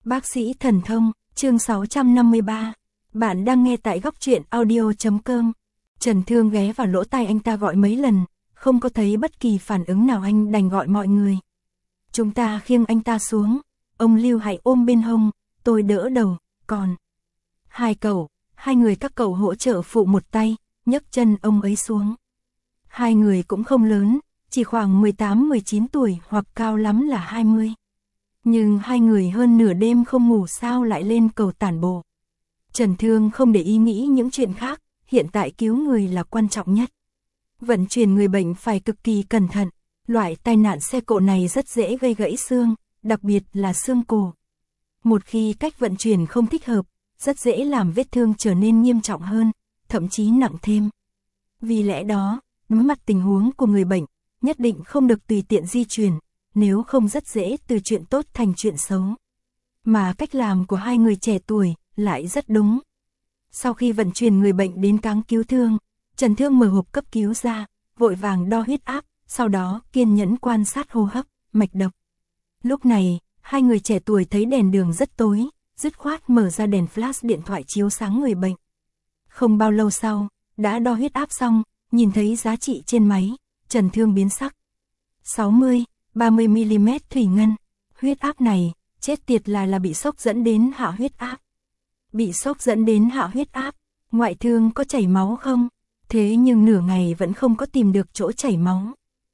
Bác sĩ thần thông, chương 653. Bạn đang nghe tại góc truyện audio.com. Trần Thương ghé vào lỗ tai anh ta gọi mấy lần, không có thấy bất kỳ phản ứng nào, anh đành gọi mọi người. Chúng ta khiêng anh ta xuống, ông Lưu hãy ôm bên hông, tôi đỡ đầu, còn hai người các cậu hỗ trợ phụ một tay, nhấc chân ông ấy xuống. Hai người cũng không lớn, chỉ khoảng 18-19 tuổi hoặc cao lắm là 20. Nhưng hai người hơn nửa đêm không ngủ sao lại lên cầu tản bộ. Trần Thương không để ý nghĩ những chuyện khác, hiện tại cứu người là quan trọng nhất. Vận chuyển người bệnh phải cực kỳ cẩn thận, loại tai nạn xe cộ này rất dễ gây gãy xương, đặc biệt là xương cổ. Một khi cách vận chuyển không thích hợp, rất dễ làm vết thương trở nên nghiêm trọng hơn, thậm chí nặng thêm. Vì lẽ đó, đối mặt tình huống của người bệnh, nhất định không được tùy tiện di chuyển, nếu không rất dễ từ chuyện tốt thành chuyện xấu. Mà cách làm của hai người trẻ tuổi lại rất đúng. Sau khi vận chuyển người bệnh đến cáng cứu thương, Trần Thương mở hộp cấp cứu ra, vội vàng đo huyết áp, sau đó kiên nhẫn quan sát hô hấp, mạch đập. Lúc này, hai người trẻ tuổi thấy đèn đường rất tối, dứt khoát mở ra đèn flash điện thoại chiếu sáng người bệnh. Không bao lâu sau, đã đo huyết áp xong, nhìn thấy giá trị trên máy, Trần Thương biến sắc. 60-30mm thủy ngân, huyết áp này, chết tiệt là bị sốc dẫn đến hạ huyết áp. Bị sốc dẫn đến hạ huyết áp, ngoại thương có chảy máu không? Thế nhưng nửa ngày vẫn không có tìm được chỗ chảy máu.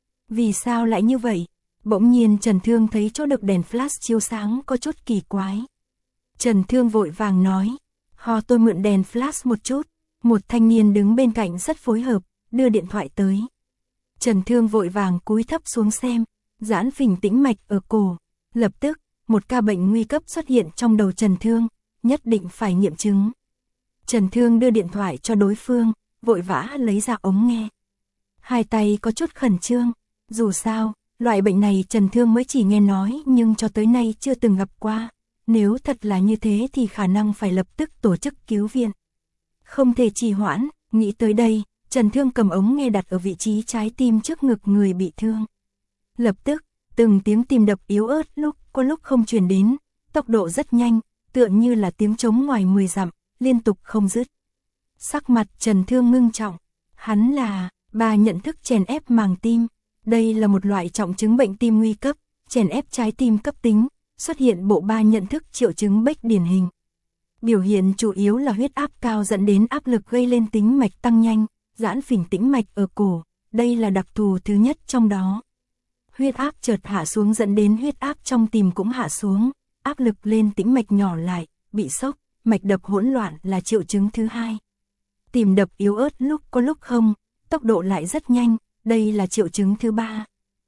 Vì sao lại như vậy? Bỗng nhiên Trần Thương thấy chỗ được đèn flash chiếu sáng có chút kỳ quái. Trần Thương vội vàng nói, tôi mượn đèn flash một chút. Một thanh niên đứng bên cạnh rất phối hợp, đưa điện thoại tới. Trần Thương vội vàng cúi thấp xuống xem, giãn phình tĩnh mạch ở cổ. Lập tức, một ca bệnh nguy cấp xuất hiện trong đầu Trần Thương, nhất định phải nghiệm chứng. Trần Thương đưa điện thoại cho đối phương, vội vã lấy ra ống nghe. Hai tay có chút khẩn trương, dù sao, loại bệnh này Trần Thương mới chỉ nghe nói nhưng cho tới nay chưa từng gặp qua. Nếu thật là như thế thì khả năng phải lập tức tổ chức cứu viện. Không thể trì hoãn, nghĩ tới đây, Trần Thương cầm ống nghe đặt ở vị trí trái tim trước ngực người bị thương. Lập tức, từng tiếng tim đập yếu ớt có lúc không truyền đến, tốc độ rất nhanh, tựa như là tiếng trống ngoài 10 dặm, liên tục không dứt. Sắc mặt Trần Thương ngưng trọng, hắn là nhận thức chèn ép màng tim. Đây là một loại trọng chứng bệnh tim nguy cấp, chèn ép trái tim cấp tính, xuất hiện bộ nhận thức triệu chứng Beck điển hình. Biểu hiện chủ yếu là huyết áp cao dẫn đến áp lực gây lên tĩnh mạch tăng nhanh, giãn phình tĩnh mạch ở cổ, đây là đặc thù thứ nhất trong đó. Huyết áp chợt hạ xuống dẫn đến huyết áp trong tim cũng hạ xuống, áp lực lên tĩnh mạch nhỏ lại, bị sốc, mạch đập hỗn loạn là triệu chứng thứ hai. Tim đập yếu ớt có lúc không, tốc độ lại rất nhanh, đây là triệu chứng thứ ba.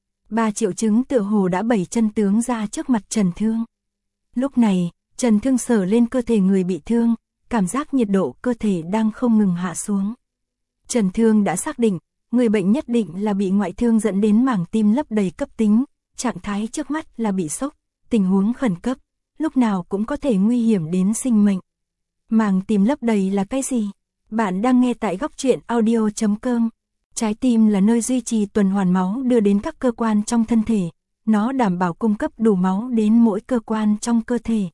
3 triệu chứng tựa hồ đã bày chân tướng ra trước mặt Trần Thương. Lúc này, Trần Thương sờ lên cơ thể người bị thương, cảm giác nhiệt độ cơ thể đang không ngừng hạ xuống. Trần Thương đã xác định, người bệnh nhất định là bị ngoại thương dẫn đến màng tim lấp đầy cấp tính, trạng thái trước mắt là bị sốc, tình huống khẩn cấp, lúc nào cũng có thể nguy hiểm đến sinh mệnh. Màng tim lấp đầy là cái gì? Bạn đang nghe tại góc truyện audio.com. Trái tim là nơi duy trì tuần hoàn máu đưa đến các cơ quan trong thân thể, nó đảm bảo cung cấp đủ máu đến mỗi cơ quan trong cơ thể.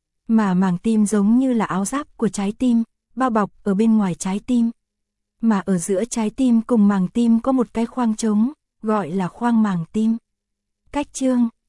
Mà màng tim giống như là áo giáp của trái tim, bao bọc ở bên ngoài trái tim. Mà ở giữa trái tim cùng màng tim có một cái khoang trống, gọi là khoang màng tim. Cách chương